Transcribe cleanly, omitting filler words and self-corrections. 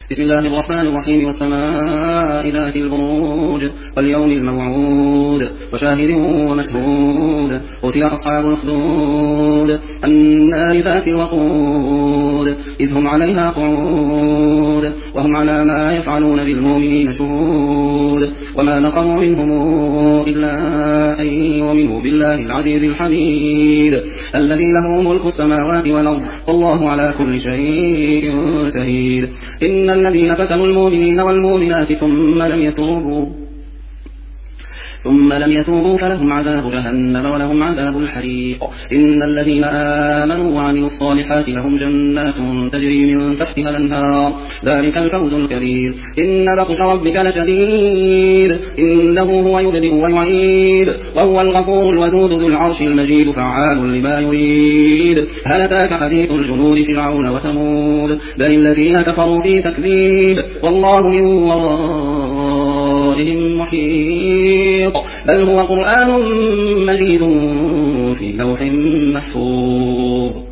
بسم الله الرحمن الرحيم والسماء ذات البروج واليوم الموعود وشاهد ومشهود قتل أصحاب الأخدود النار ذات الوقود إذ هم عليها قعود وهم على ما يفعلون بالمؤمنين شهود وما نقموا منهم إلا أن يؤمنوا بالله العزيز الحميد الذي له ملك السماوات والأرض والله على كل شيء شهيد إن الذين فتنوا المؤمنين والمؤمنات ثم لم يتوبوا فلهم عذاب جهنم ولهم عذاب الحريق إن الذين آمنوا وعملوا الصالحات لهم جنات تجري من تحتها الأنهار ذلك الفوز الكبير إن بطش ربك لشديد إنه هو يبدئ ويعيد وهو الغفور الودود ذو العرش المجيد فعال لما يريد هل أتاك حديث الجنود فرعون وثمود بل الذين كفروا في تكذيب والله من ورائهم محيط بل هو قرآن مجيد في لوح محفوظ.